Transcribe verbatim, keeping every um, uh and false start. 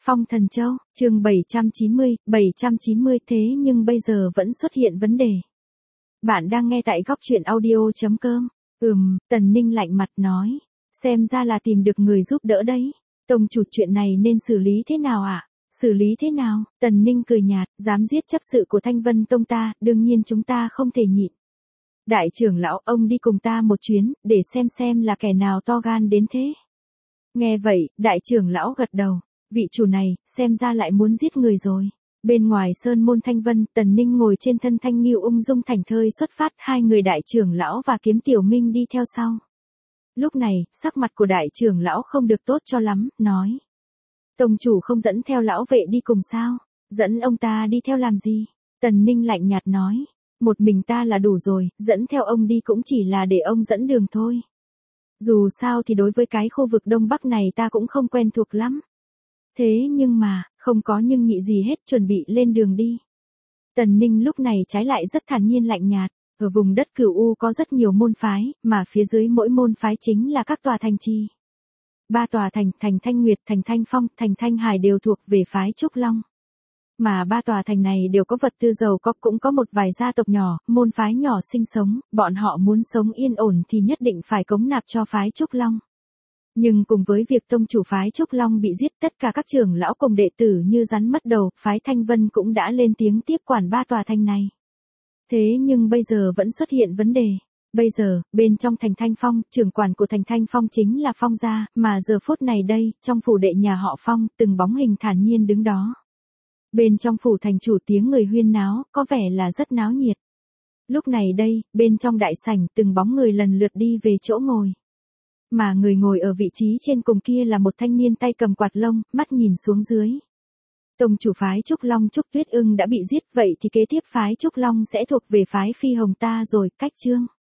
Phong Thần Châu, chương bảy trăm chín mươi, bảy trăm chín mươi thế nhưng bây giờ vẫn xuất hiện vấn đề. Bạn đang nghe tại góc truyện audio chấm com. Ừm, Tần Ninh lạnh mặt nói. Xem ra là tìm được người giúp đỡ đấy. Tông chủ, chuyện này nên xử lý thế nào ạ? À? Xử lý thế nào? Tần Ninh cười nhạt, dám giết chấp sự của Thanh Vân Tông ta, đương nhiên chúng ta không thể nhịn. Đại trưởng lão, ông đi cùng ta một chuyến, để xem xem là kẻ nào to gan đến thế. Nghe vậy, đại trưởng lão gật đầu. Vị chủ này, xem ra lại muốn giết người rồi. Bên ngoài sơn môn Thanh Vân, Tần Ninh ngồi trên thân Thanh Nghiêu ung dung thảnh thơi xuất phát, hai người đại trưởng lão và Kiếm Tiểu Minh đi theo sau. Lúc này, sắc mặt của đại trưởng lão không được tốt cho lắm, nói. Tông chủ không dẫn theo lão vệ đi cùng sao? Dẫn ông ta đi theo làm gì? Tần Ninh lạnh nhạt nói. Một mình ta là đủ rồi, dẫn theo ông đi cũng chỉ là để ông dẫn đường thôi. Dù sao thì đối với cái khu vực Đông Bắc này ta cũng không quen thuộc lắm. Thế nhưng mà, không có nhưng nhị gì hết, chuẩn bị lên đường đi. Tần Ninh lúc này trái lại rất thản nhiên lạnh nhạt. Ở vùng đất Cửu U có rất nhiều môn phái, mà phía dưới mỗi môn phái chính là các tòa thành trì. Ba tòa thành, thành Thanh Nguyệt, thành Thanh Phong, thành Thanh Hải đều thuộc về phái Trúc Long. Mà ba tòa thành này đều có vật tư giàu có, cũng có một vài gia tộc nhỏ, môn phái nhỏ sinh sống, bọn họ muốn sống yên ổn thì nhất định phải cống nạp cho phái Trúc Long. Nhưng cùng với việc tông chủ phái Trúc Long bị giết, tất cả các trưởng lão cùng đệ tử như rắn mất đầu, phái Thanh Vân cũng đã lên tiếng tiếp quản ba tòa thành này. Thế nhưng bây giờ vẫn xuất hiện vấn đề. Bây giờ, bên trong thành Thanh Phong, trưởng quản của thành Thanh Phong chính là Phong gia, mà giờ phút này đây, trong phủ đệ nhà họ Phong, từng bóng hình thản nhiên đứng đó. Bên trong phủ thành chủ tiếng người huyên náo, có vẻ là rất náo nhiệt. Lúc này đây, bên trong đại sảnh, từng bóng người lần lượt đi về chỗ ngồi. Mà người ngồi ở vị trí trên cùng kia là một thanh niên tay cầm quạt lông, mắt nhìn xuống dưới. Tông chủ phái Trúc Long Trúc Tuyết Ưng đã bị giết, vậy thì kế tiếp phái Trúc Long sẽ thuộc về phái Phi Hồng ta rồi, cách chương.